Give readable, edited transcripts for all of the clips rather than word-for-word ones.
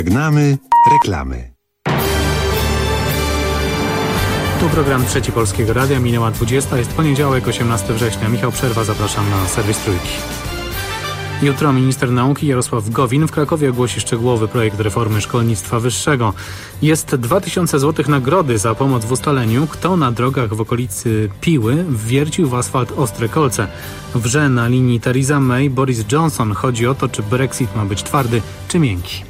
Żegnamy reklamy. Tu program Trzeci Polskiego Radia, minęła 20, jest poniedziałek, 18 września. Michał Przerwa, zapraszam na serwis Trójki. Jutro minister nauki Jarosław Gowin w Krakowie ogłosi szczegółowy projekt reformy szkolnictwa wyższego. Jest 2000 zł nagrody za pomoc w ustaleniu, kto na drogach w okolicy Piły wwiercił w asfalt ostre kolce. Wrze na linii Theresa May Boris Johnson. Chodzi o to, czy Brexit ma być twardy czy miękki.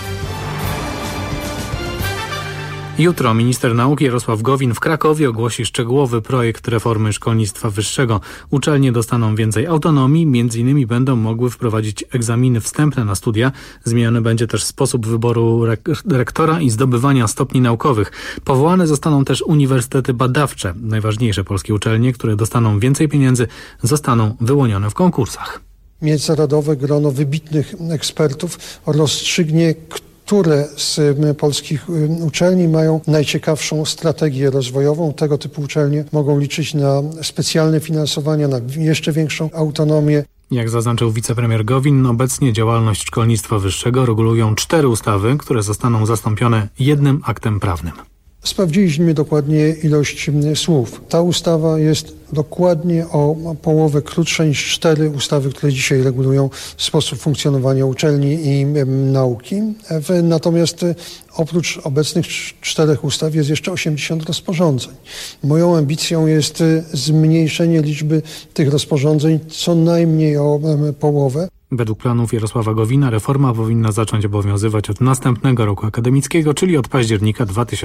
Jutro minister nauki Jarosław Gowin w Krakowie ogłosi szczegółowy projekt reformy szkolnictwa wyższego. Uczelnie dostaną więcej autonomii, m.in. będą mogły wprowadzić egzaminy wstępne na studia. Zmieniony będzie też sposób wyboru rektora i zdobywania stopni naukowych. Powołane zostaną też uniwersytety badawcze. Najważniejsze polskie uczelnie, które dostaną więcej pieniędzy, zostaną wyłonione w konkursach. Międzynarodowe grono wybitnych ekspertów rozstrzygnie, które z polskich uczelni mają najciekawszą strategię rozwojową. Tego typu uczelnie mogą liczyć na specjalne finansowania, na jeszcze większą autonomię. Jak zaznaczył wicepremier Gowin, obecnie działalność szkolnictwa wyższego regulują 4 ustawy, które zostaną zastąpione jednym aktem prawnym. Sprawdziliśmy dokładnie ilość słów. Ta ustawa jest dokładnie o połowę krótsza niż 4 ustawy, które dzisiaj regulują sposób funkcjonowania uczelni i nauki. Natomiast oprócz obecnych 4 ustaw jest jeszcze 80 rozporządzeń. Moją ambicją jest zmniejszenie liczby tych rozporządzeń co najmniej o połowę. Według planów Jarosława Gowina reforma powinna zacząć obowiązywać od następnego roku akademickiego, czyli od października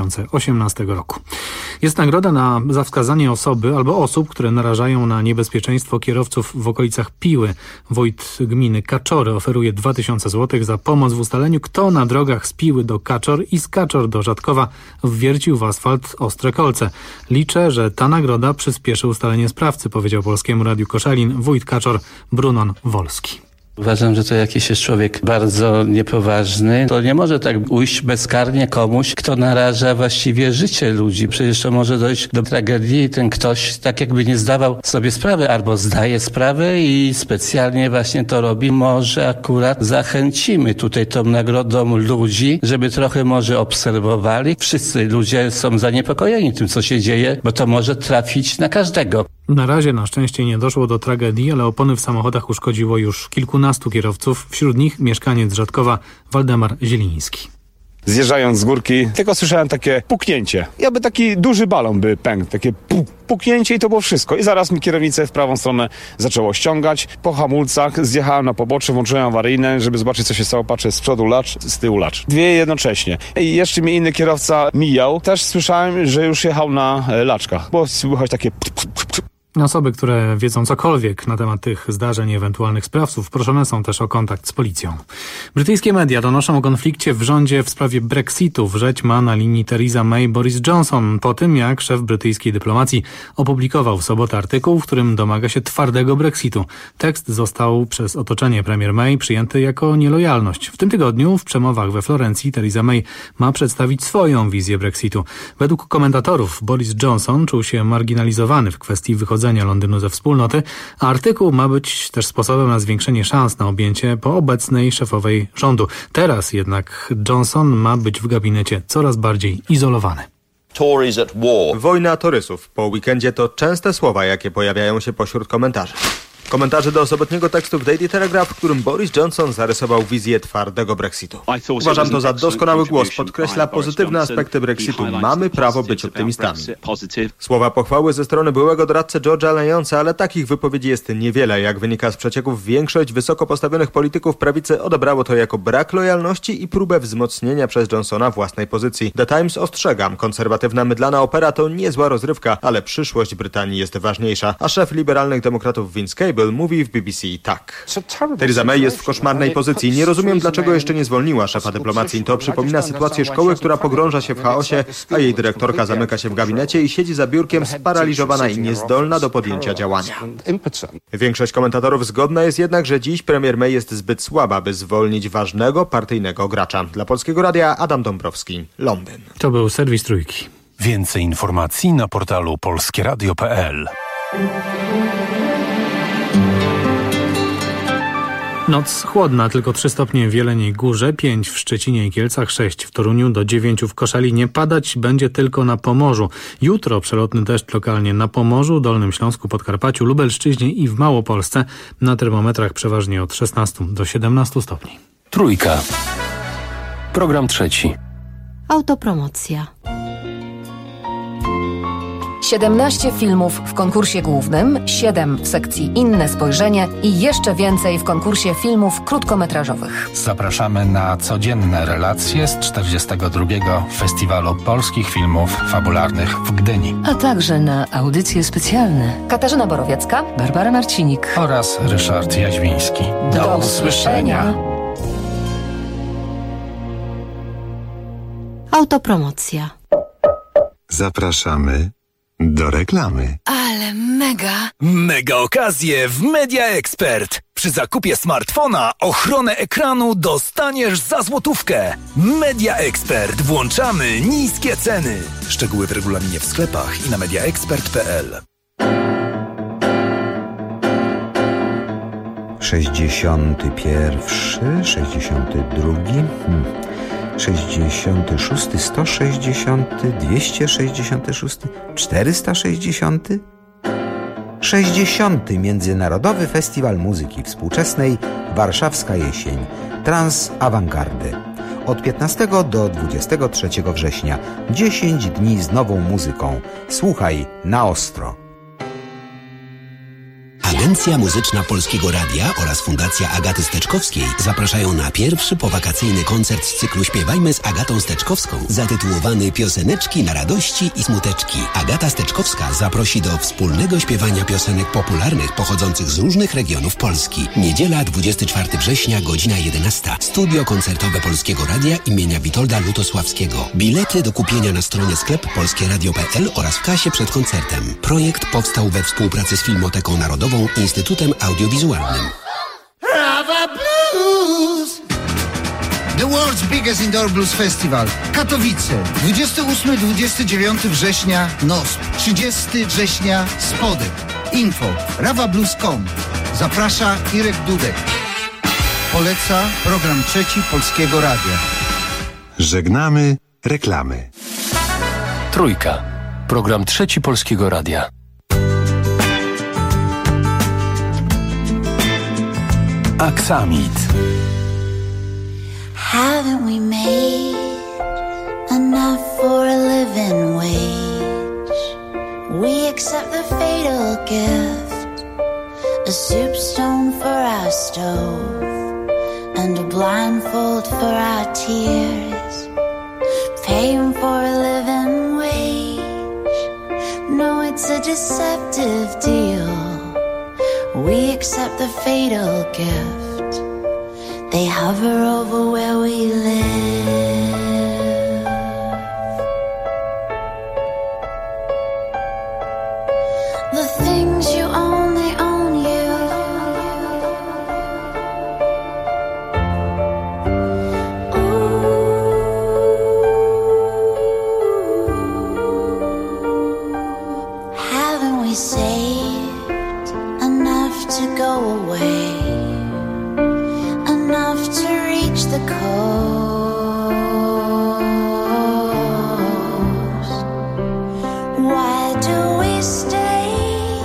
2018 roku. Jest nagroda za wskazanie osoby albo osób, które narażają na niebezpieczeństwo kierowców w okolicach Piły. Wójt gminy Kaczory oferuje 2000 zł za pomoc w ustaleniu, kto na drogach z Piły do Kaczor i z Kaczor do Rzadkowa wwiercił w asfalt ostre kolce. Liczę, że ta nagroda przyspieszy ustalenie sprawcy, powiedział Polskiemu Radiu Koszalin wójt Kaczor Brunon Wolski. Uważam, że to jakiś jest człowiek bardzo niepoważny. To nie może tak ujść bezkarnie komuś, kto naraża właściwie życie ludzi. Przecież to może dojść do tragedii i ten ktoś tak jakby nie zdawał sobie sprawy, albo zdaje sprawę i specjalnie właśnie to robi. Może akurat zachęcimy tutaj tą nagrodą ludzi, żeby trochę może obserwowali. Wszyscy ludzie są zaniepokojeni tym, co się dzieje, bo to może trafić na każdego. Na razie na szczęście nie doszło do tragedii, ale opony w samochodach uszkodziło już kilkunastu kierowców, wśród nich mieszkaniec Rzadkowa Waldemar Zieliński. Zjeżdżając z górki, tylko słyszałem takie puknięcie. Jakby taki duży balon by pękł, takie puknięcie i to było wszystko. I zaraz mi kierownicę w prawą stronę zaczęło ściągać. Po hamulcach zjechałem na pobocze, włączyłem awaryjne, żeby zobaczyć, co się stało. Patrzę, z przodu lacz, z tyłu lacz. 2 jednocześnie. I jeszcze mnie inny kierowca mijał. Też słyszałem, że już jechał na laczkach. Było słychać takie... Osoby, które wiedzą cokolwiek na temat tych zdarzeń i ewentualnych sprawców, proszone są też o kontakt z policją. Brytyjskie media donoszą o konflikcie w rządzie w sprawie Brexitu. Wrzeć ma na linii Theresa May Boris Johnson po tym, jak szef brytyjskiej dyplomacji opublikował w sobotę artykuł, w którym domaga się twardego Brexitu. Tekst został przez otoczenie premier May przyjęty jako nielojalność. W tym tygodniu w przemowach we Florencji Theresa May ma przedstawić swoją wizję Brexitu. Według komentatorów Boris Johnson czuł się marginalizowany w kwestii wychodzenia Londynu ze wspólnoty, a artykuł ma być też sposobem na zwiększenie szans na objęcie po obecnej szefowej rządu. Teraz jednak Johnson ma być w gabinecie coraz bardziej izolowany. Wojna torysów po weekendzie to częste słowa, jakie pojawiają się pośród komentarzy. Komentarze do sobotniego tekstu w Daily Telegraph, w którym Boris Johnson zarysował wizję twardego Brexitu. Uważam to za doskonały głos, podkreśla pozytywne aspekty Brexitu. Mamy prawo być optymistami. Słowa pochwały ze strony byłego doradcy George'a Lyonsa, ale takich wypowiedzi jest niewiele. Jak wynika z przecieków, większość wysoko postawionych polityków prawicy odebrało to jako brak lojalności i próbę wzmocnienia przez Johnsona własnej pozycji. The Times ostrzega, konserwatywna mydlana opera to niezła rozrywka, ale przyszłość Brytanii jest ważniejsza. A szef liberalnych demokratów Vince Cable mówi w BBC tak. Theresa May jest w koszmarnej pozycji. Nie rozumiem, dlaczego jeszcze nie zwolniła szefa dyplomacji. To przypomina sytuację szkoły, która pogrąża się w chaosie, a jej dyrektorka zamyka się w gabinecie i siedzi za biurkiem sparaliżowana i niezdolna do podjęcia działania. Większość komentatorów zgodna jest jednak, że dziś premier May jest zbyt słaba, by zwolnić ważnego partyjnego gracza. Dla Polskiego Radia Adam Dąbrowski, Londyn. To był serwis Trójki. Więcej informacji na portalu polskieradio.pl. Noc chłodna, tylko 3 stopnie w Jeleniej Górze, 5 w Szczecinie i Kielcach, 6 w Toruniu, do 9 w Koszalinie. Padać będzie tylko na Pomorzu. Jutro przelotny deszcz lokalnie na Pomorzu, Dolnym Śląsku, Podkarpaciu, Lubelszczyźnie i w Małopolsce. Na termometrach przeważnie od 16 do 17 stopni. Trójka. Program 3. Autopromocja. 17 filmów w konkursie głównym, 7 w sekcji Inne spojrzenie i jeszcze więcej w konkursie filmów krótkometrażowych. Zapraszamy na codzienne relacje z 42. Festiwalu Polskich Filmów Fabularnych w Gdyni. A także na audycje specjalne. Katarzyna Borowiecka, Barbara Marcinik Oraz Ryszard Jaźwiński. Do usłyszenia. Autopromocja. Zapraszamy do reklamy. Ale mega! Mega okazje w Media Expert. Przy zakupie smartfona ochronę ekranu dostaniesz za złotówkę. Media Expert. Włączamy niskie ceny. Szczegóły w regulaminie w sklepach i na mediaexpert.pl. 61, 62, 66, 160, 266, 460, 60. Międzynarodowy Festiwal Muzyki Współczesnej Warszawska Jesień Trans Awangardy. Od 15 do 23 września 10 dni z nową muzyką. Słuchaj na ostro. Agencja Muzyczna Polskiego Radia oraz Fundacja Agaty Steczkowskiej zapraszają na pierwszy powakacyjny koncert z cyklu Śpiewajmy z Agatą Steczkowską zatytułowany Pioseneczki na radości i smuteczki. Agata Steczkowska zaprosi do wspólnego śpiewania piosenek popularnych pochodzących z różnych regionów Polski. Niedziela 24 września, godzina 11. Studio koncertowe Polskiego Radia imienia Witolda Lutosławskiego. Bilety do kupienia na stronie sklep polskieradio.pl oraz w kasie przed koncertem. Projekt powstał we współpracy z Filmoteką Narodową i Instytutem Audiowizualnym. Rava Blues! The World's Biggest Indoor Blues Festival. Katowice. 28-29 września NOSP. 30 września Spodek. Info ravablues.com. Zaprasza Irek Dudek. Poleca program 3 Polskiego Radia. Żegnamy reklamy. Trójka. Program 3 Polskiego Radia. Aksamit. Haven't we made enough for a living wage? We accept the fatal gift, a soup stone for our stove, and a blindfold for our tears. Paying for a living wage, no, it's a deceptive deal. We accept the fatal gift. They hover over where we live. The things you own, they own you. Ooh. Haven't we saved enough to go away, enough to reach the coast? Why do we stay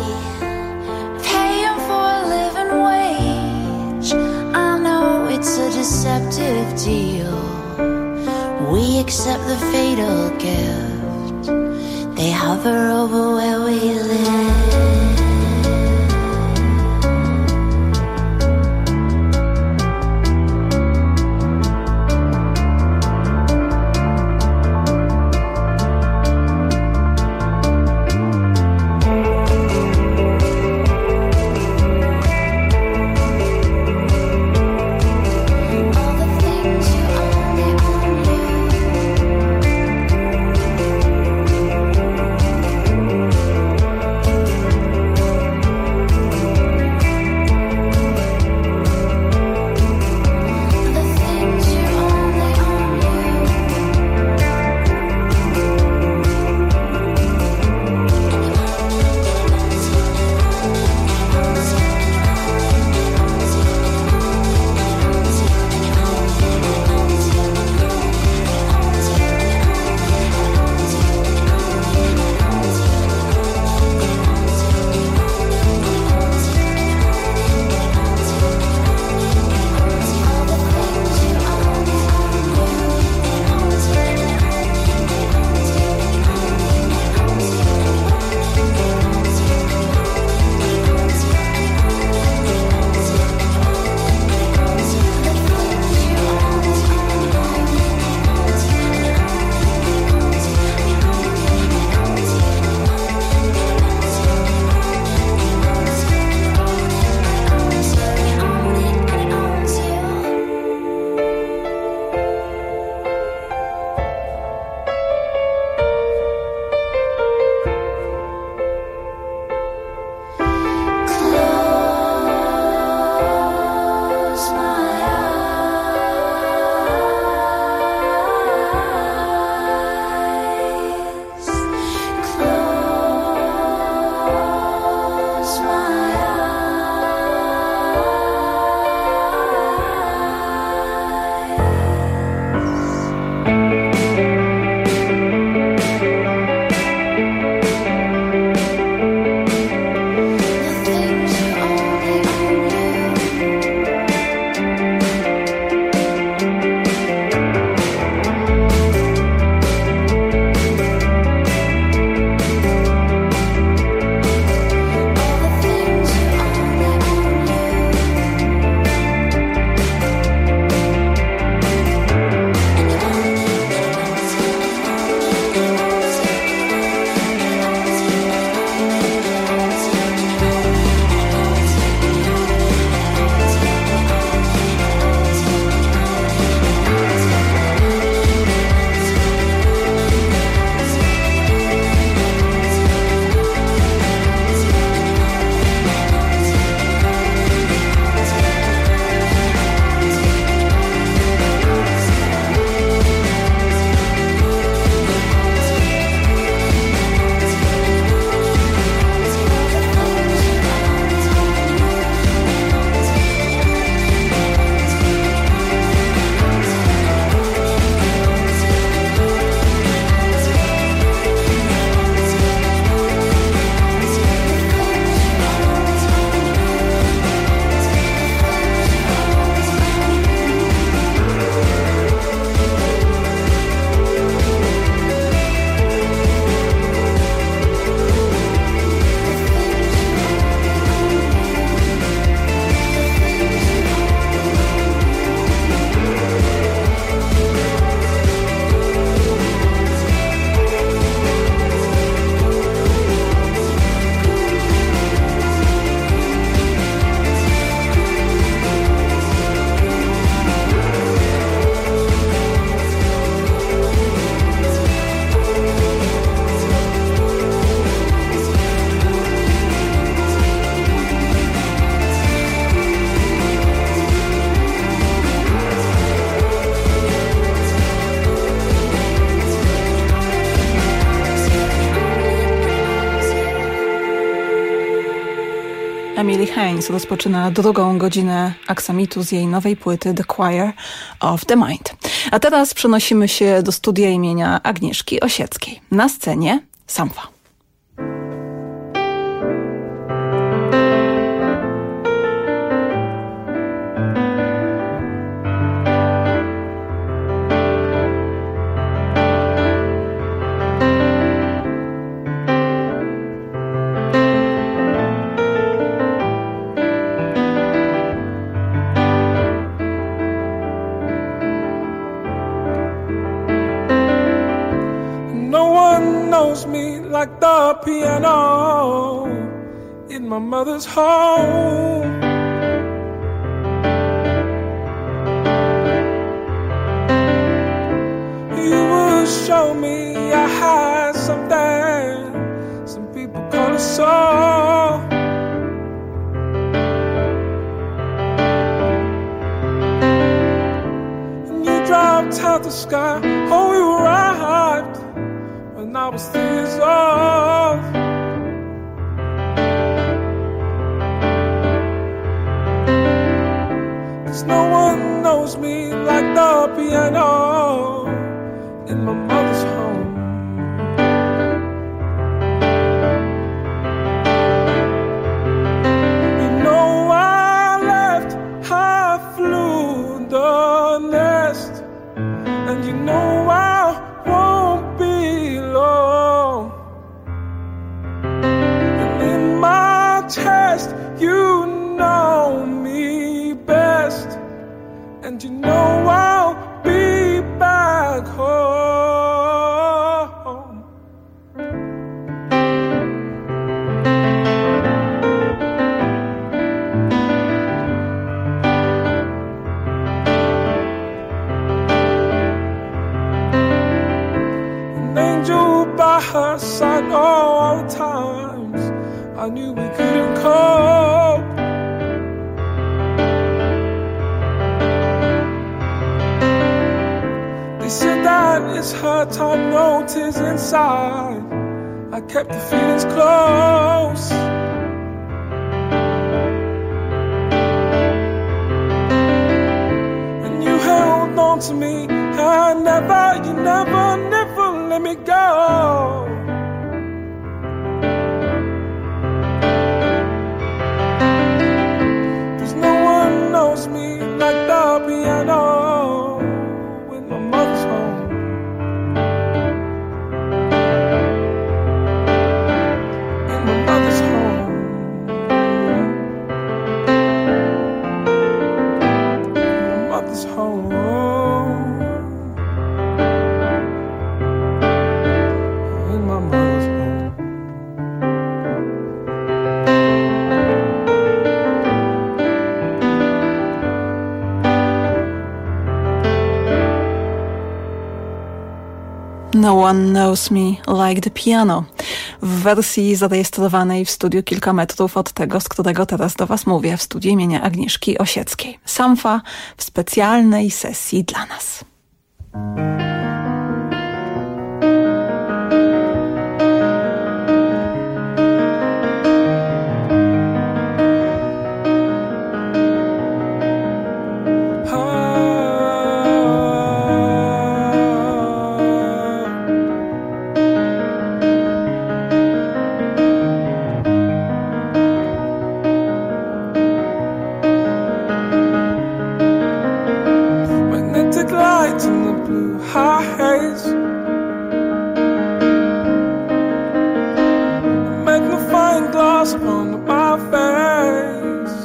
paying for a living wage? I know it's a deceptive deal. We accept the fatal gift. They hover over where we live. Emily Haines rozpoczyna drugą godzinę aksamitu z jej nowej płyty The Choir of the Mind. A teraz przenosimy się do studia imienia Agnieszki Osieckiej. Na scenie Sampha. Like the piano in my mother's home. You would show me I had something some people call a soul. And you dropped out the sky, oh you arrived when I was 3 years old. Cause no one knows me like the piano in my mother's home. You know I left, I flew the nest, and you know I won't be long. And in my chest, you know me best, and you know I'll be back home. An angel by her side all the times I knew we couldn't cope. They said that it's her time, no tears inside. I kept the feelings close. And you held on to me, and you never let me go. Cause no one knows me like the piano in my mother's home. In my mother's home. In my mother's home. In my mother's home. No One Knows Me Like the Piano w wersji zarejestrowanej w studiu kilka metrów od tego, z którego teraz do Was mówię, w studiu imienia Agnieszki Osieckiej. Sampha w specjalnej sesji dla nas. Magnetic lights in the blue haze, magnifying glass upon my face.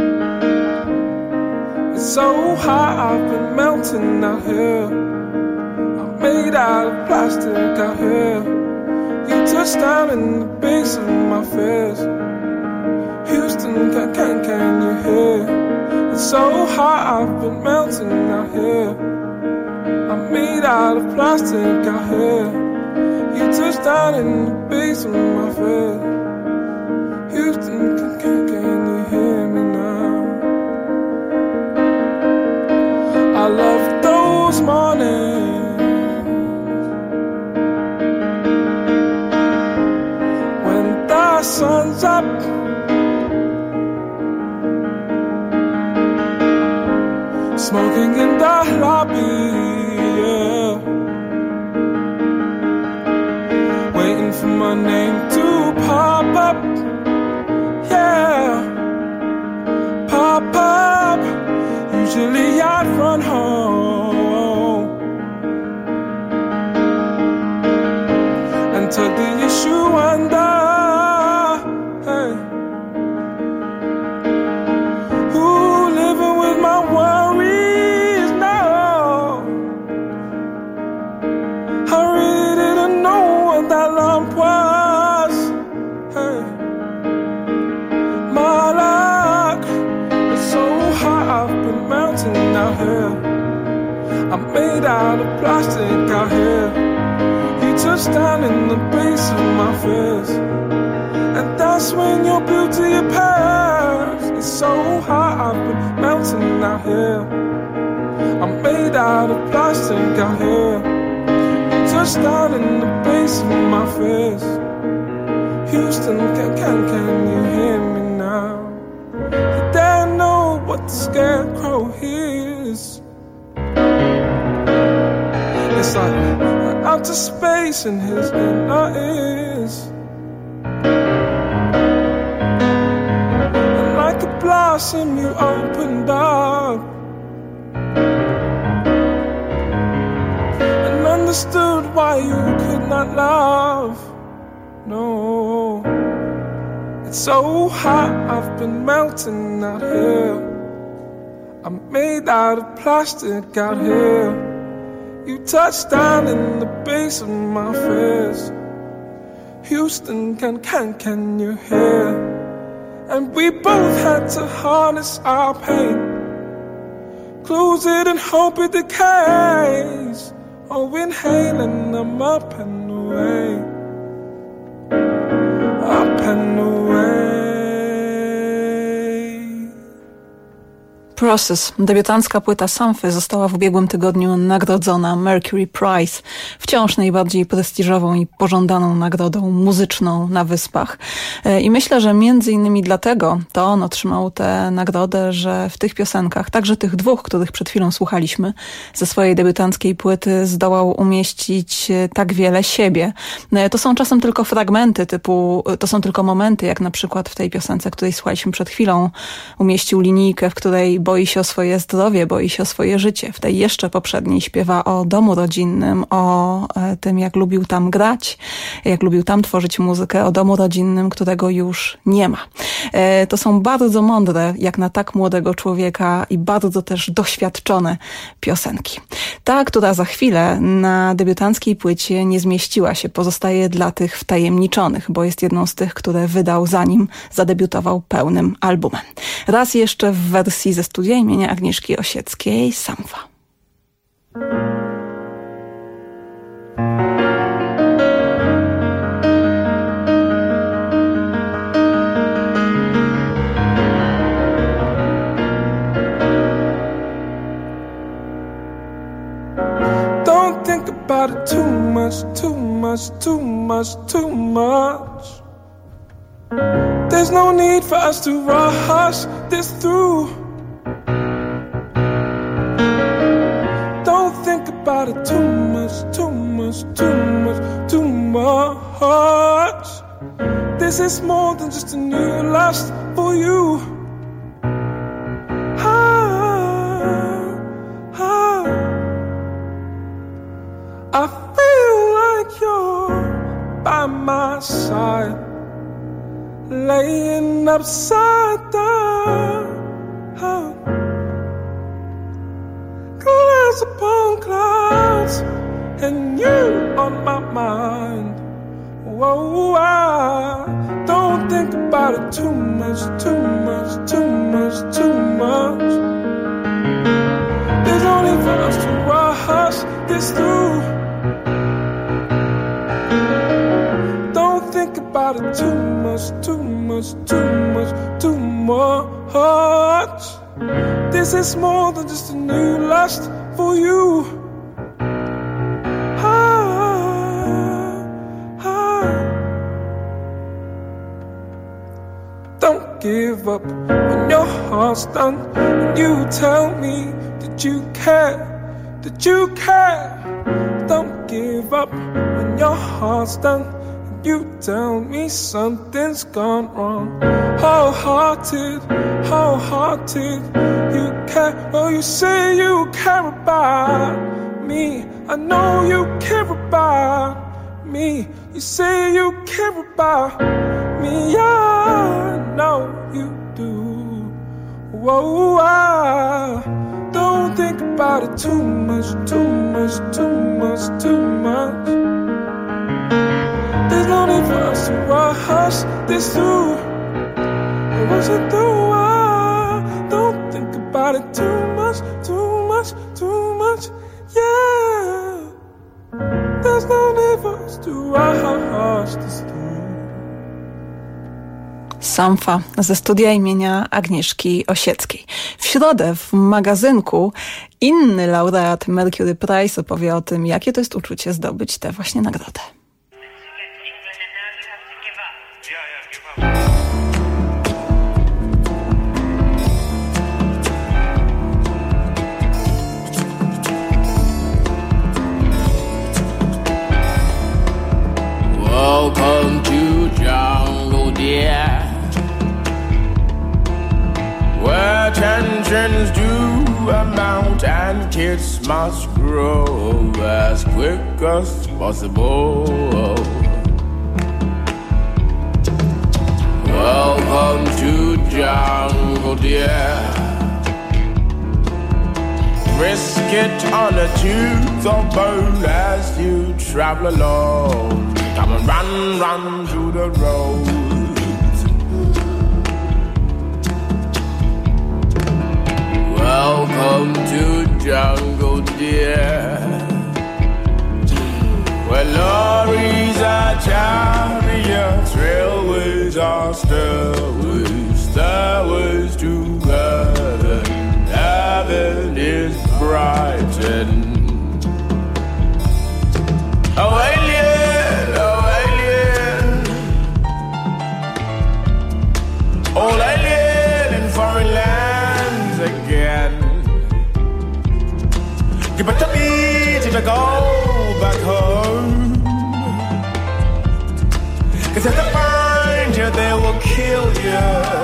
It's so hot, I've been melting out here. I'm made out of plastic out here. You touched down in the base of my fears. Houston, can you hear? It's so hot, I've been melting out here. I'm made out of plastic out here. You touched down in the base of my fear. Houston, can you hear me now? I love those mornings when the sun's up for my name to pop up. Yeah, pop up. Usually I'd run home and tuck the issue under. Hey, who living with my worries now? I really didn't know what that lump was. Hey, my luck is so high, I've been melting out here. I'm made out of plastic out here. You touched down in the base of my fears, and that's when your beauty appears. It's so high, I've been melting out here. I'm made out of plastic out here. You touched down in the base of my fears. Houston, can you hear me now? You dare know what the scarecrow hears. It's like outer space in his inner ears. And like a blossom you opened up and understood why you could not love. No, it's so hot, I've been melting out here. I'm made out of plastic out here. You touched down in the base of my fears. Houston, can you hear? And we both had to harness our pain, close it and hope it decays. Oh, inhaling, I'm up and away, up and away. Process, debiutancka płyta Samphy, została w ubiegłym tygodniu nagrodzona Mercury Prize, wciąż najbardziej prestiżową i pożądaną nagrodą muzyczną na Wyspach. I myślę, że między innymi dlatego to on otrzymał tę nagrodę, że w tych piosenkach, także tych dwóch, których przed chwilą słuchaliśmy, ze swojej debiutanckiej płyty zdołał umieścić tak wiele siebie. To są czasem tylko fragmenty to są tylko momenty, jak na przykład w tej piosence, której słuchaliśmy przed chwilą, umieścił linijkę, w której boi się o swoje zdrowie, boi się o swoje życie. W tej jeszcze poprzedniej śpiewa o domu rodzinnym, o tym, jak lubił tam grać, jak lubił tam tworzyć muzykę, o domu rodzinnym, którego już nie ma. To są bardzo mądre, jak na tak młodego człowieka i bardzo też doświadczone piosenki. Ta, która za chwilę na debiutanckiej płycie nie zmieściła się, pozostaje dla tych wtajemniczonych, bo jest jedną z tych, które wydał zanim zadebiutował pełnym albumem. Raz jeszcze w wersji ze studia imienia Agnieszki Osieckiej, Sampha. Don't think about it too much, too much, too much, too much. There's no need for us to rush this through. Don't think about it too much, too much, too much, too much. This is more than just a new lust for you. I feel like you're by my side, laying upside down, clouds upon clouds, and you on my mind. Whoa, I don't think about it too much, too much, too much, too much. There's no need for us to rush this through. Don't think about it too much, too much, too much, too much. This is more than just a new lust for you. Don't give up when your heart's done, and you tell me that you care, that you care. Don't give up when your heart's done, you tell me something's gone wrong. Wholehearted, wholehearted, you care, oh you say you care about me. I know you care about me. You say you care about me, I know you do. Whoa, I don't think about it too much, too much, too much, too much. There's no need for us to rush this through. Rush it through. I don't think about it too much, too much, too much. Yeah. There's no need for us to rush this through. Sampha ze studia imienia Agnieszki Osieckiej. W środę w magazynku inny laureat Mercury Prize opowie o tym, jakie to jest uczucie zdobyć tę właśnie nagrodę. Welcome to jungle, dear, where tensions do amount and kids must grow as quick as possible. Welcome to jungle, dear. Risk it on a tooth or bone as you travel along. Come and run through the roads. Welcome to jungle, dear, where lorries are chariots, railways are stairways, stairways to heaven. Heaven is bright and oh alien, old alien in foreign lands again. You better beat if you go back home, 'cause if they find you, they will kill you.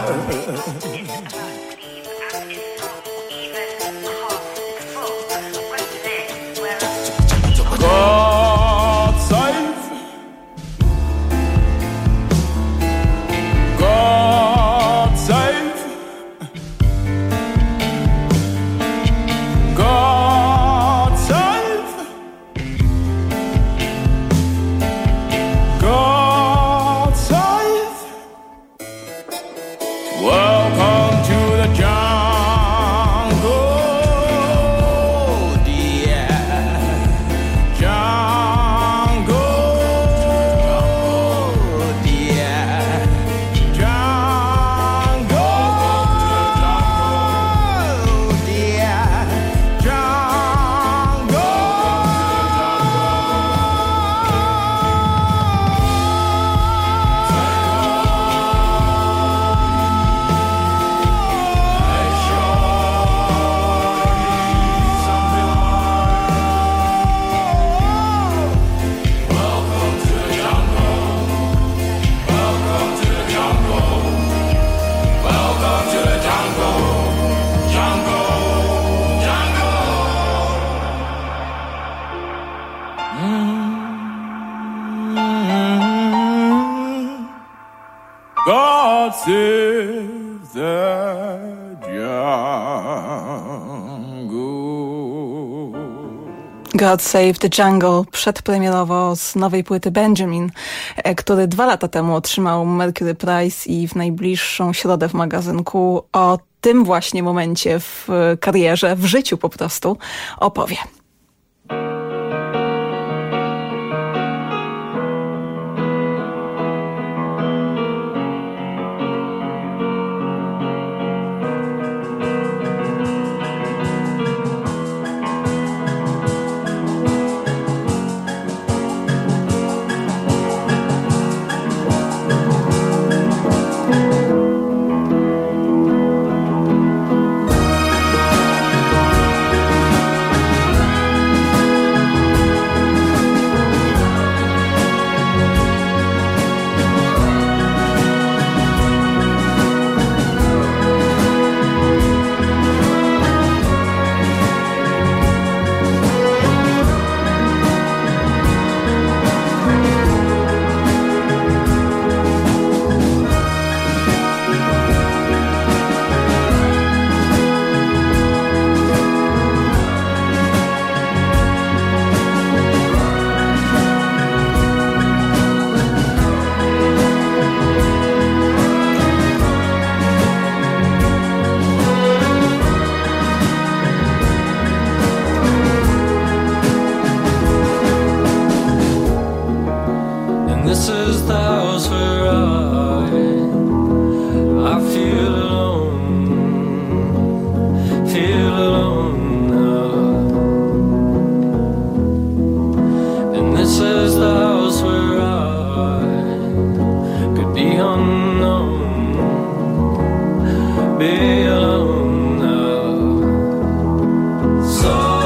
God save, God save, God save, God save. Welcome to the jungle, dear. God save the jungle. God Save the Jungle przedpremierowo z nowej płyty Benjamin, który 2 lata temu otrzymał Mercury Prize i w najbliższą środę w magazynku o tym właśnie momencie w karierze, w życiu po prostu opowie. this is the house where I feel alone now. And this is the house where I could be unknown, be alone now. So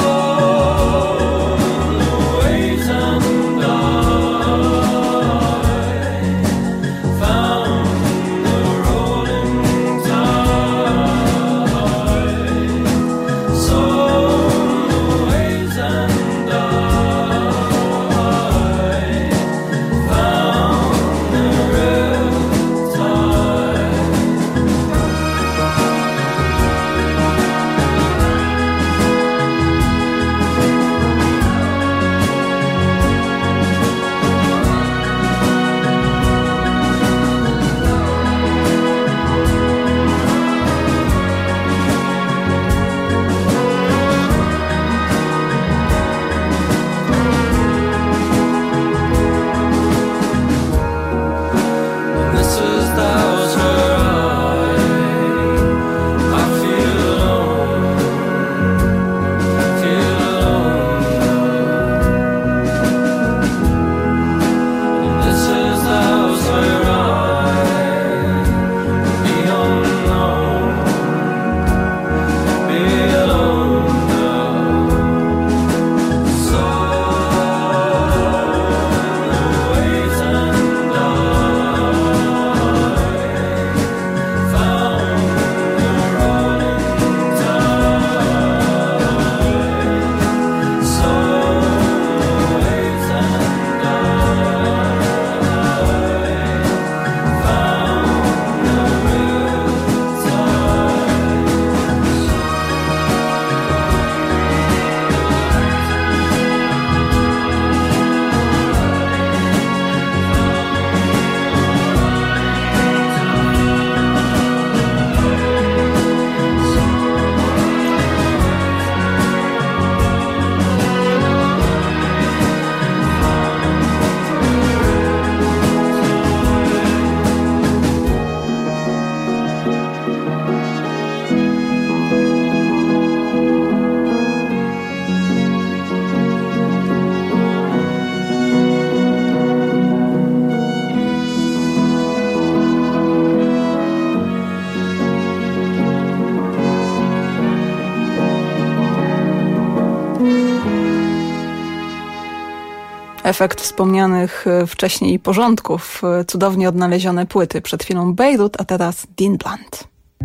Efekt wspomnianych wcześniej porządków, cudownie odnalezione płyty. Przed chwilą Beirut, a teraz Dean Blunt.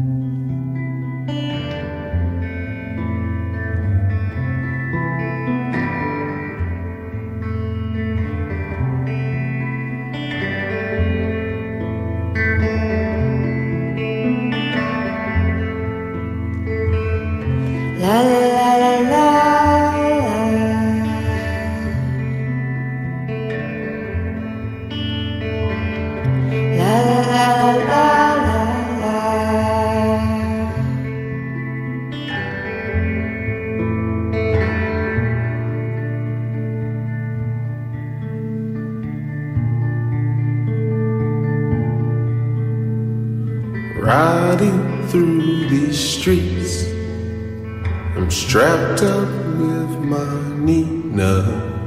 La la la la la. Riding through these streets, I'm strapped up with my Nina,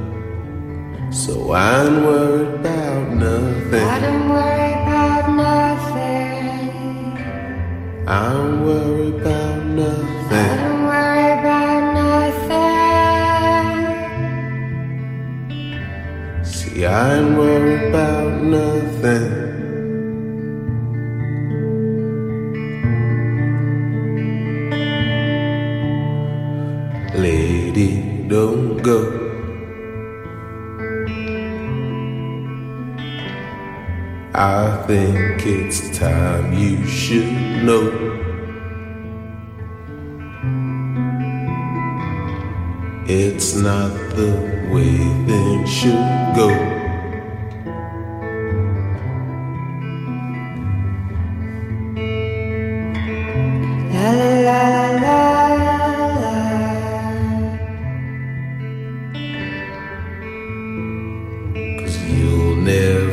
so I ain't worried about nothing. I don't worry about nothing. I don't worry about nothing. I don't worry about nothing. See, I ain't worried about nothing. Lady, don't go. I think it's time you should know. It's not the way things should go. La la la la la. You'll never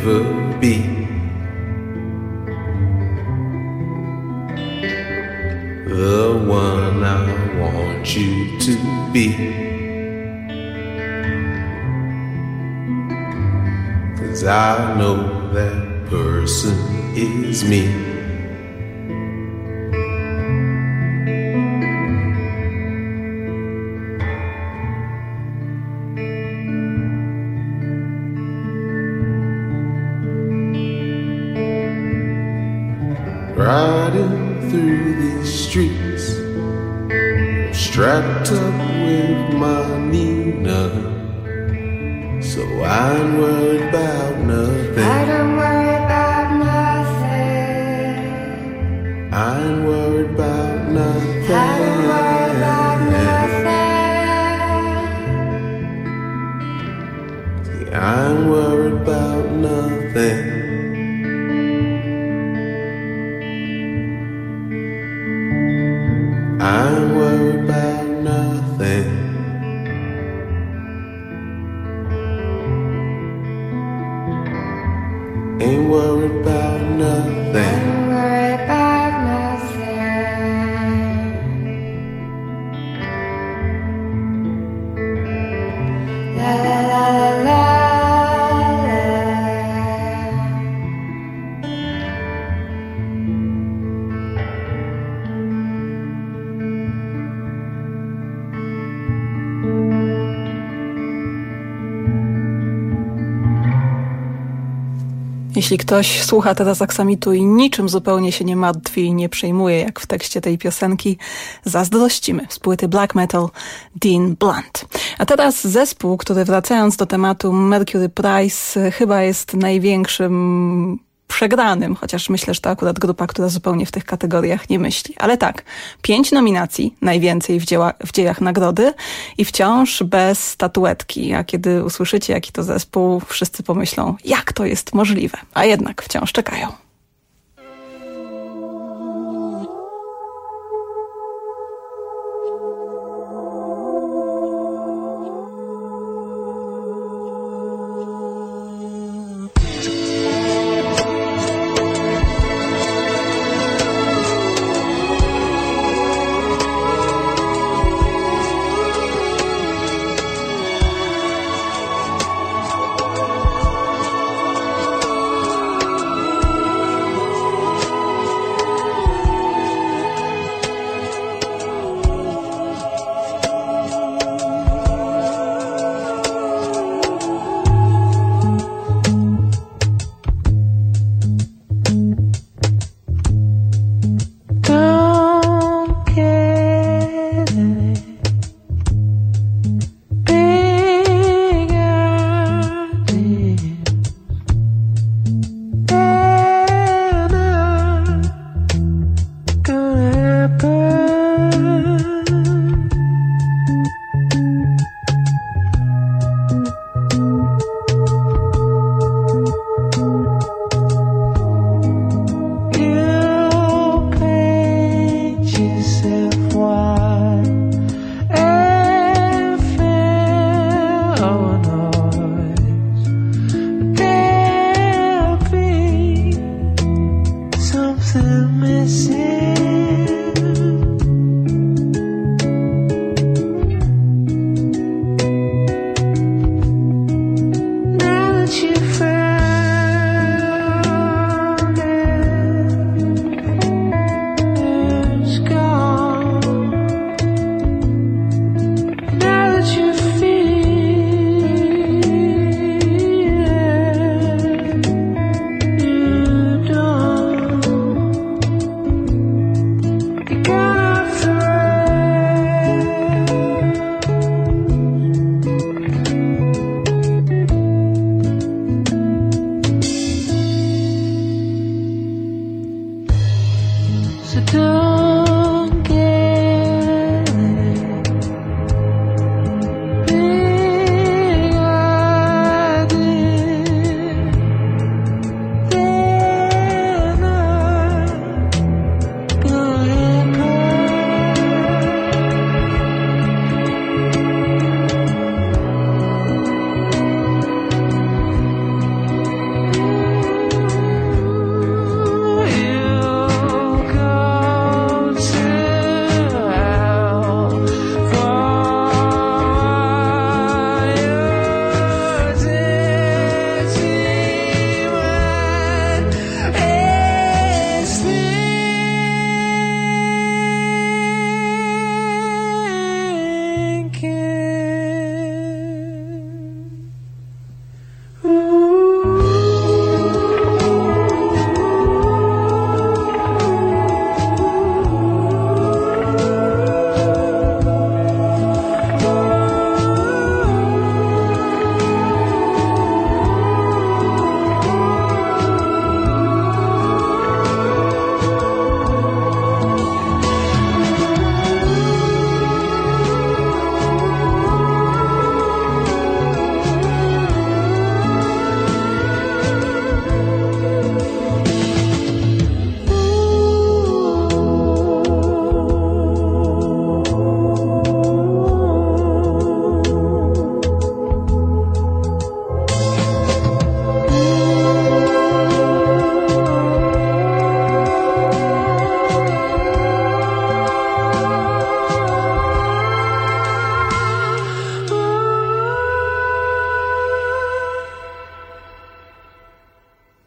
'cause I know that person is me. Riding through these streets, strapped up with my Nina, so I ain't worried about nothing. I don't worry about nothing. I ain't worried about nothing. I don't worry about nothing. See, I ain't worried about nothing. I ain't worried about nothing. Ain't worried about nothing. Don't worry about nothing. La la la la la. Jeśli ktoś słucha teraz aksamitu i niczym zupełnie się nie martwi i nie przejmuje, jak w tekście tej piosenki, zazdrościmy. Z płyty black metal Dean Blunt. A teraz zespół, który wracając do tematu Mercury Price chyba jest największym przegranym, chociaż myślę, że to akurat grupa, która zupełnie w tych kategoriach nie myśli. Ale tak, 5 nominacji, najwięcej w dziejach nagrody i wciąż bez statuetki. A kiedy usłyszycie, jaki to zespół, wszyscy pomyślą, jak to jest możliwe. A jednak wciąż czekają.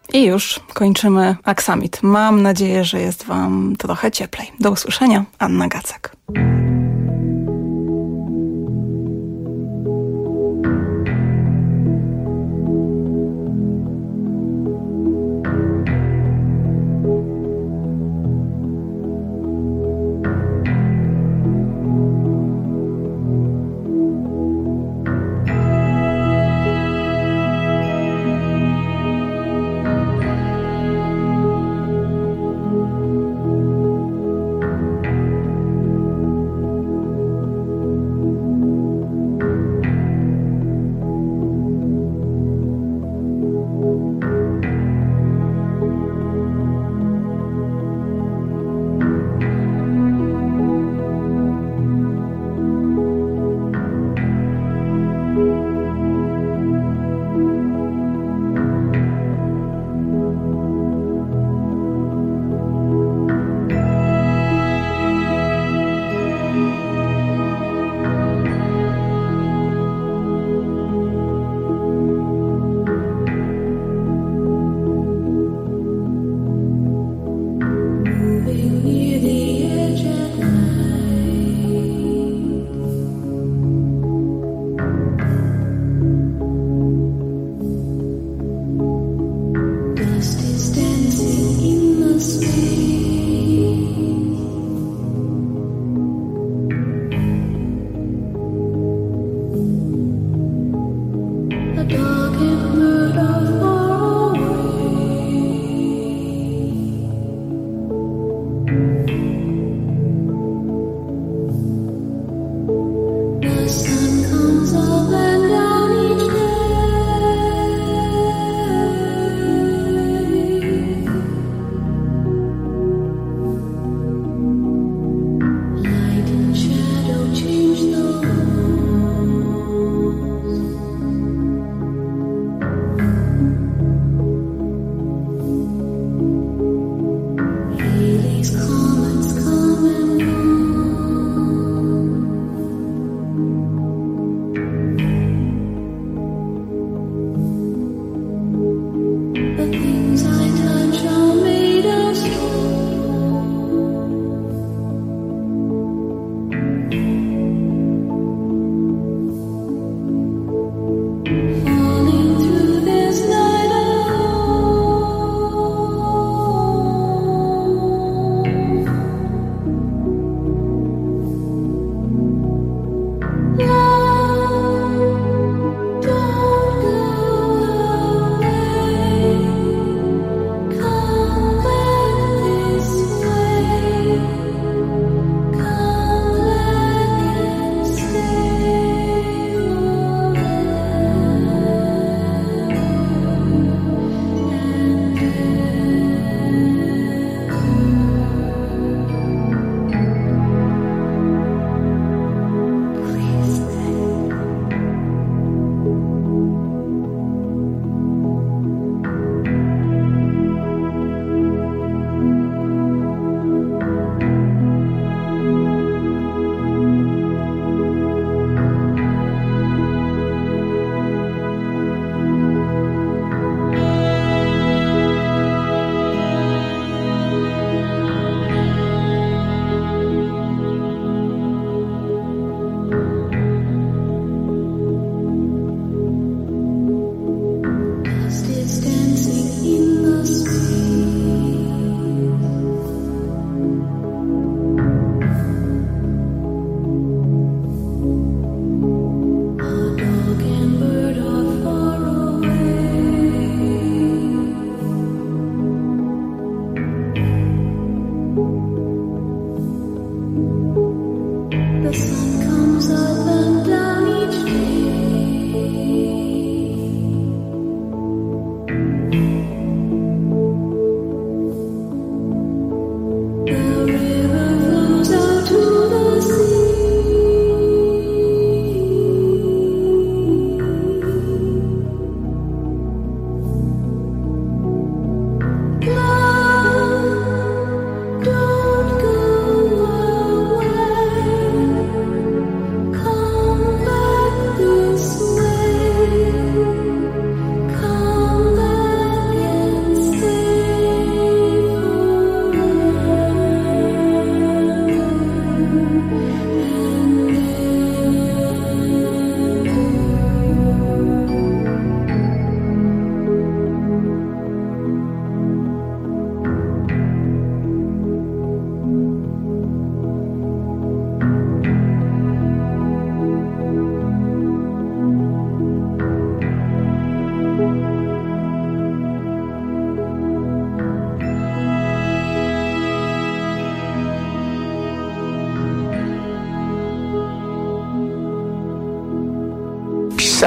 I już kończymy aksamit. Mam nadzieję, że jest wam trochę cieplej. Do usłyszenia. Anna Gacek.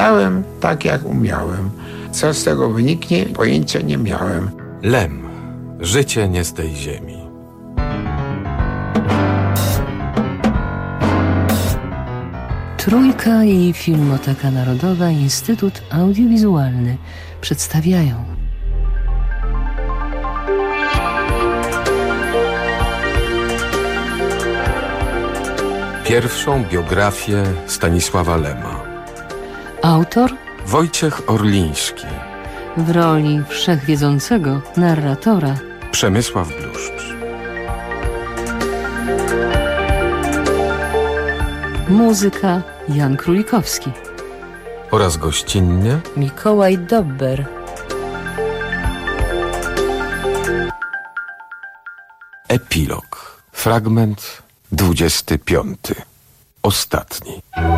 Pisałem tak, jak umiałem. Co z tego wyniknie, pojęcia nie miałem. Lem. Życie nie z tej ziemi. Trójka i Filmoteka Narodowa, Instytut Audiowizualny przedstawiają pierwszą biografię Stanisława Lema. autor Wojciech Orliński. w roli wszechwiedzącego narratora Przemysław Bluszcz. muzyka Jan Królikowski Oraz gościnnie Mikołaj Dobber. epilog. Fragment 25. Ostatni.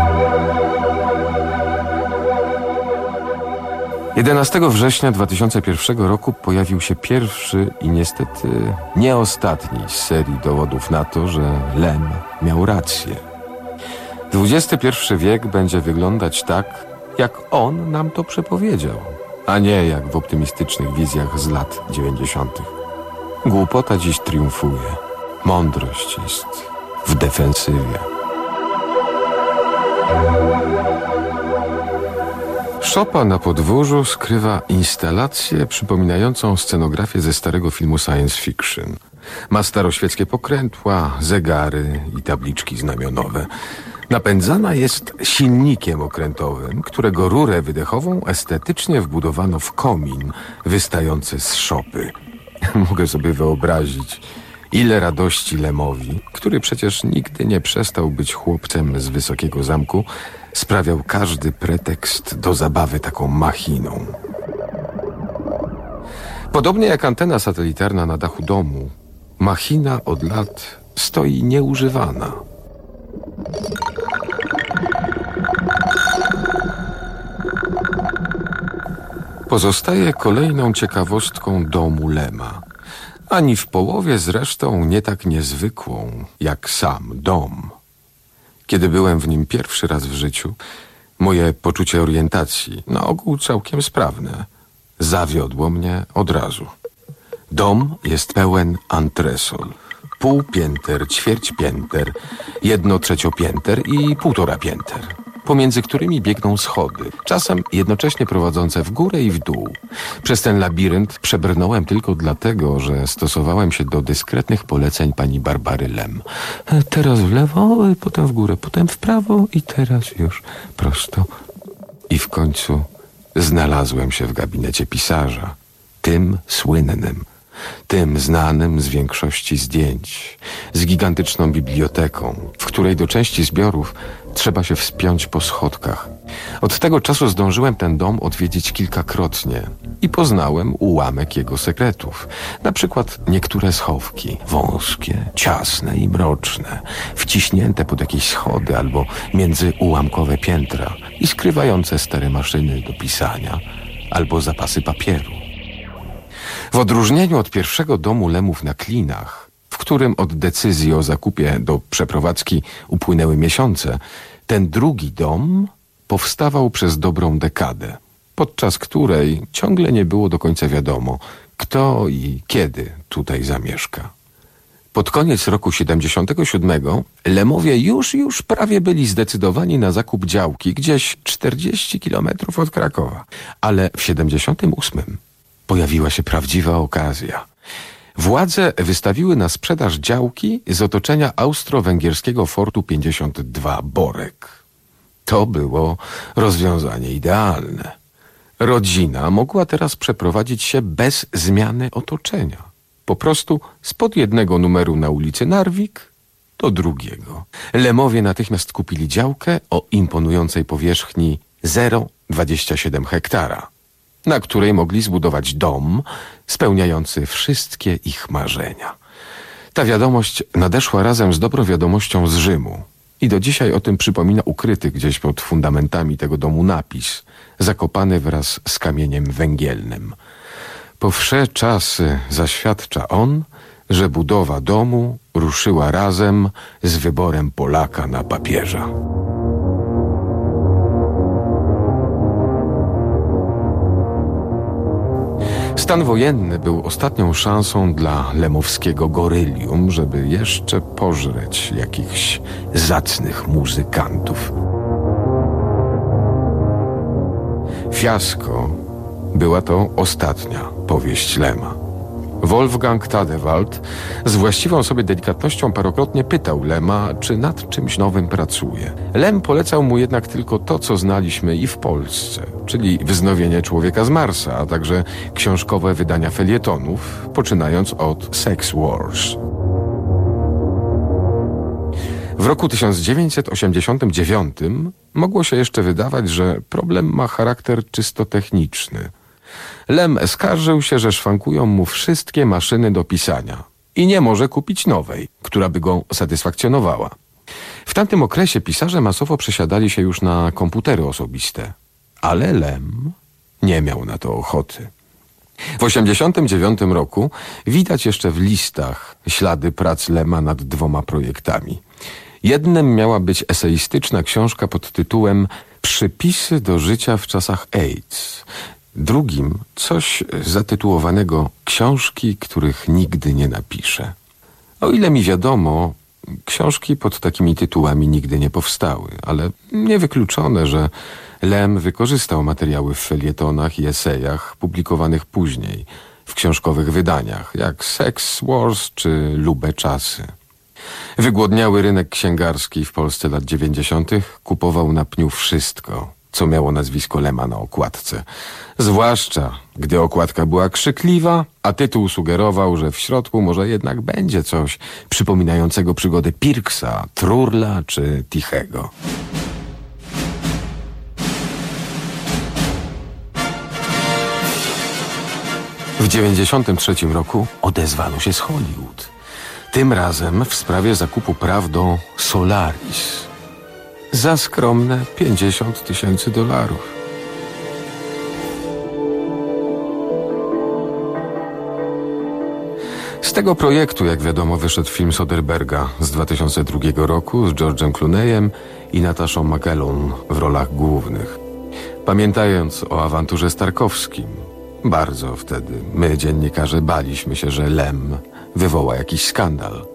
11 września 2001 roku pojawił się pierwszy i niestety nie ostatni z serii dowodów na to, że Lem miał rację. XXI wiek będzie wyglądać tak, jak on nam to przepowiedział, a nie jak w optymistycznych wizjach z lat 90. Głupota dziś triumfuje. Mądrość jest w defensywie. Szopa na podwórzu skrywa instalację przypominającą scenografię ze starego filmu science fiction. Ma staroświeckie pokrętła, zegary i tabliczki znamionowe. Napędzana jest silnikiem okrętowym, którego rurę wydechową estetycznie wbudowano w komin wystający z szopy. Mogę sobie wyobrazić, ile radości Lemowi, który przecież nigdy nie przestał być chłopcem z wysokiego zamku, sprawiał każdy pretekst do zabawy taką machiną. Podobnie jak antena satelitarna na dachu domu, machina od lat stoi nieużywana. Pozostaje kolejną ciekawostką domu Lema. Ani w połowie zresztą nie tak niezwykłą jak sam dom. Kiedy byłem w nim pierwszy raz w życiu, moje poczucie orientacji, na ogół całkiem sprawne, zawiodło mnie od razu. Dom jest pełen antresol. Pół pięter, ćwierć pięter, 1/3 pięter i 1,5 pięter, pomiędzy którymi biegną schody, czasem jednocześnie prowadzące w górę i w dół. Przez ten labirynt przebrnąłem tylko dlatego, że stosowałem się do dyskretnych poleceń pani Barbary Lem. Teraz w lewo, potem w górę, potem w prawo i teraz już prosto. I w końcu znalazłem się w gabinecie pisarza, tym słynnym, tym znanym z większości zdjęć, z gigantyczną biblioteką, w której do części zbiorów trzeba się wspiąć po schodkach. Od tego czasu zdążyłem ten dom odwiedzić kilkakrotnie i poznałem ułamek jego sekretów. Na przykład niektóre schowki, wąskie, ciasne i mroczne, wciśnięte pod jakieś schody albo między ułamkowe piętra i skrywające stare maszyny do pisania albo zapasy papieru. W odróżnieniu od pierwszego domu Lemów na Klinach, w którym od decyzji o zakupie do przeprowadzki upłynęły miesiące, ten drugi dom powstawał przez dobrą dekadę, podczas której ciągle nie było do końca wiadomo, kto i kiedy tutaj zamieszka. Pod koniec roku 77 Lemowie już prawie byli zdecydowani na zakup działki gdzieś 40 kilometrów od Krakowa, ale w 78 pojawiła się prawdziwa okazja. Władze wystawiły na sprzedaż działki z otoczenia austro-węgierskiego Fortu 52 Borek. To było rozwiązanie idealne. Rodzina mogła teraz przeprowadzić się bez zmiany otoczenia. Po prostu spod jednego numeru na ulicy Narwik do drugiego. Lemowie natychmiast kupili działkę o imponującej powierzchni 0,27 hektara, na której mogli zbudować dom spełniający wszystkie ich marzenia. Ta wiadomość nadeszła razem z dobrą wiadomością z Rzymu i do dzisiaj o tym przypomina ukryty gdzieś pod fundamentami tego domu napis, zakopany wraz z kamieniem węgielnym. Po wsze czasy zaświadcza on, że budowa domu ruszyła razem z wyborem Polaka na papieża. Stan wojenny był ostatnią szansą dla lemowskiego gorylium, żeby jeszcze pożreć jakichś zacnych muzykantów. Fiasko była to ostatnia powieść Lema. Wolfgang Tadewald z właściwą sobie delikatnością parokrotnie pytał Lema, czy nad czymś nowym pracuje. Lem polecał mu jednak tylko to, co znaliśmy i w Polsce, czyli wznowienie Człowieka z Marsa, a także książkowe wydania felietonów, poczynając od Sex Wars. W roku 1989 mogło się jeszcze wydawać, że problem ma charakter czysto techniczny. Lem skarżył się, że szwankują mu wszystkie maszyny do pisania i nie może kupić nowej, która by go satysfakcjonowała. W tamtym okresie pisarze masowo przesiadali się już na komputery osobiste, ale Lem nie miał na to ochoty. W 1989 roku widać jeszcze w listach ślady prac Lema nad 2 projektami. Jednym miała być eseistyczna książka pod tytułem Przypisy do życia w czasach AIDS. Drugim coś zatytułowanego Książki, których nigdy nie napiszę. O ile mi wiadomo, książki pod takimi tytułami nigdy nie powstały, ale niewykluczone, że Lem wykorzystał materiały w felietonach i esejach publikowanych później w książkowych wydaniach, jak Sex Wars czy Lube czasy. Wygłodniały rynek księgarski w Polsce lat 90. kupował na pniu wszystko, co miało nazwisko Lema na okładce. Zwłaszcza, gdy okładka była krzykliwa, a tytuł sugerował, że w środku może jednak będzie coś przypominającego przygody Pirksa, Trurla czy Tichego. W 1993 roku odezwano się z Hollywood. Tym razem w sprawie zakupu praw do Solaris. Za skromne $50,000. Z tego projektu, jak wiadomo, wyszedł film Soderberga z 2002 roku z George'em Clooneyem i Nataszą McElhone w rolach głównych. Pamiętając o awanturze z Tarkowskim, bardzo wtedy my, dziennikarze, baliśmy się, że Lem wywoła jakiś skandal.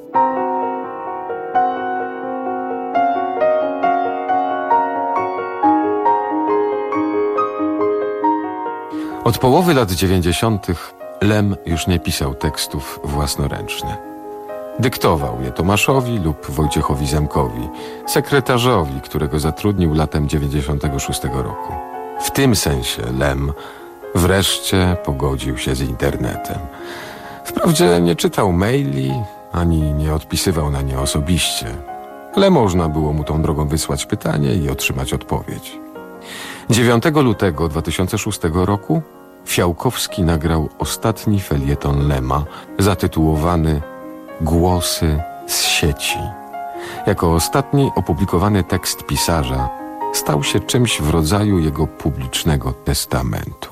Od połowy lat 90. Lem już nie pisał tekstów własnoręcznie. Dyktował je Tomaszowi lub Wojciechowi Zemkowi, sekretarzowi, którego zatrudnił latem 96 roku. W tym sensie Lem wreszcie pogodził się z internetem. Wprawdzie nie czytał maili, ani nie odpisywał na nie osobiście, ale można było mu tą drogą wysłać pytanie i otrzymać odpowiedź. 9 lutego 2006 roku Fiałkowski nagrał ostatni felieton Lema, zatytułowany Głosy z sieci. Jako ostatni opublikowany tekst pisarza stał się czymś w rodzaju jego publicznego testamentu.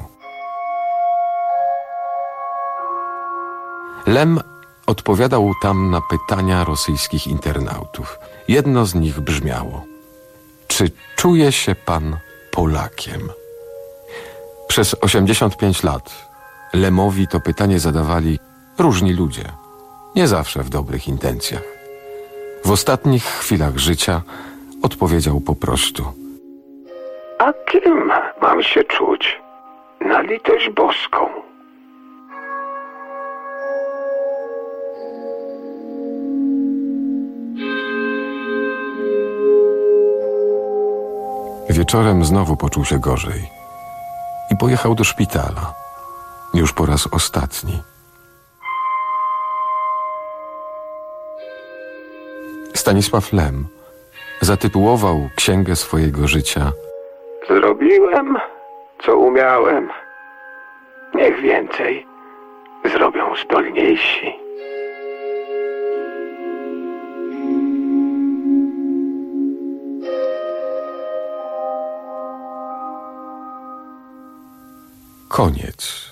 Lem odpowiadał tam na pytania rosyjskich internautów. Jedno z nich brzmiało: czy czuje się pan Polakiem? Przez 85 lat Lemowi to pytanie zadawali różni ludzie, nie zawsze w dobrych intencjach. W ostatnich chwilach życia odpowiedział po prostu: a kim mam się czuć? Na litość boską. Wieczorem znowu poczuł się gorzej i pojechał do szpitala, już po raz ostatni. Stanisław Lem zatytułował księgę swojego życia: Zrobiłem, co umiałem. Niech więcej zrobią zdolniejsi. Koniec.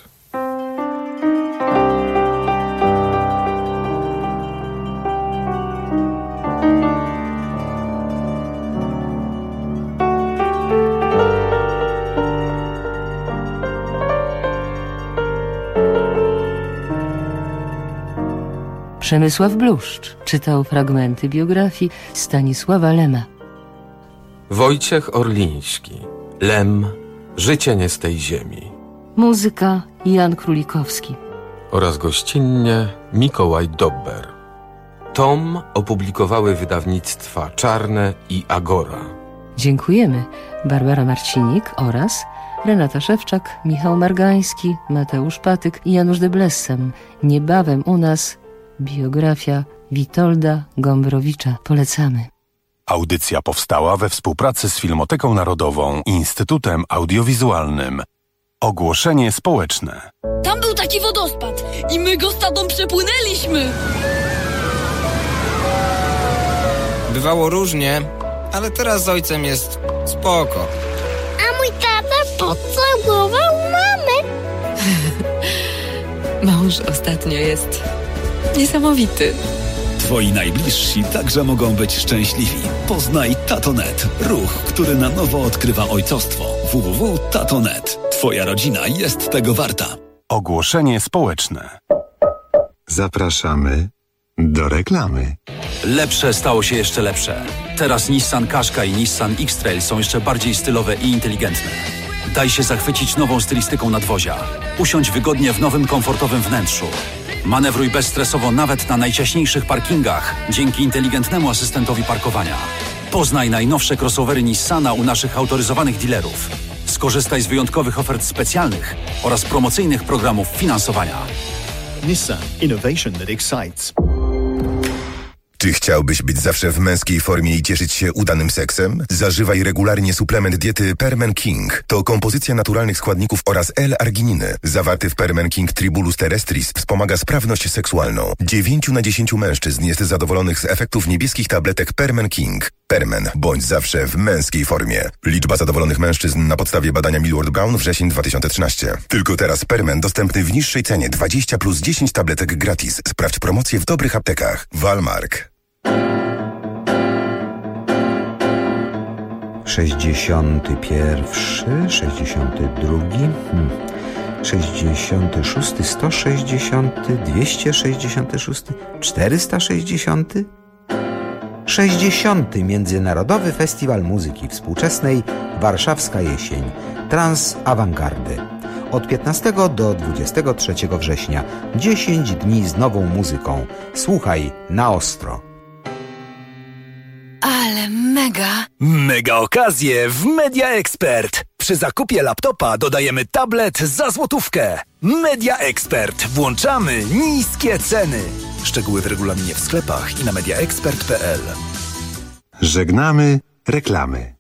Przemysław Bluszcz czytał fragmenty biografii Stanisława Lema. Wojciech Orliński. Lem. Życie nie z tej ziemi. Muzyka Jan Królikowski. Oraz gościnnie Mikołaj Dobber. Tom opublikowały wydawnictwa Czarne i Agora. Dziękujemy Barbara Marcinik oraz Renata Szewczak, Michał Margański, Mateusz Patyk i Janusz de Blessem. Niebawem u nas biografia Witolda Gombrowicza. Polecamy. Audycja powstała we współpracy z Filmoteką Narodową i Instytutem Audiowizualnym. Ogłoszenie społeczne. Tam był taki wodospad i my go z tatą przepłynęliśmy. Bywało różnie, ale teraz z ojcem jest spoko. A mój tata pocałował mamę. Mąż ostatnio jest niesamowity. Twoi najbliżsi także mogą być szczęśliwi. Poznaj Tatonet, ruch, który na nowo odkrywa ojcostwo. www.tatonet. Twoja rodzina jest tego warta. Ogłoszenie społeczne. Zapraszamy do reklamy. Lepsze stało się jeszcze lepsze. Teraz Nissan Qashqa i Nissan X-Trail są jeszcze bardziej stylowe i inteligentne. Daj się zachwycić nową stylistyką nadwozia. Usiądź wygodnie w nowym, komfortowym wnętrzu. Manewruj bezstresowo nawet na najciaśniejszych parkingach dzięki inteligentnemu asystentowi parkowania. Poznaj najnowsze crossovery Nissana u naszych autoryzowanych dealerów. Skorzystaj z wyjątkowych ofert specjalnych oraz promocyjnych programów finansowania. Nissan. Innovation that excites. Czy chciałbyś być zawsze w męskiej formie i cieszyć się udanym seksem? Zażywaj regularnie suplement diety Permen King. To kompozycja naturalnych składników oraz L-argininy. Zawarty w Permen King Tribulus terrestris wspomaga sprawność seksualną. 9 na 10 mężczyzn jest zadowolonych z efektów niebieskich tabletek Permen King. Permen. Bądź zawsze w męskiej formie. Liczba zadowolonych mężczyzn na podstawie badania Millward Brown wrzesień 2013. Tylko teraz Permen dostępny w niższej cenie 20 plus 10 tabletek gratis. Sprawdź promocję w dobrych aptekach. Walmark. 61, 62, 66, 160, 266, 460, 60. Międzynarodowy Festiwal Muzyki Współczesnej Warszawska Jesień Trans Awangardy. Od 15 do 23 września 10 dni z nową muzyką. Słuchaj na ostro. Ale mega! Mega okazje w Media Expert. Przy zakupie laptopa dodajemy tablet za złotówkę. Media Expert. Włączamy niskie ceny. Szczegóły w regulaminie w sklepach i na mediaexpert.pl. Żegnamy reklamy.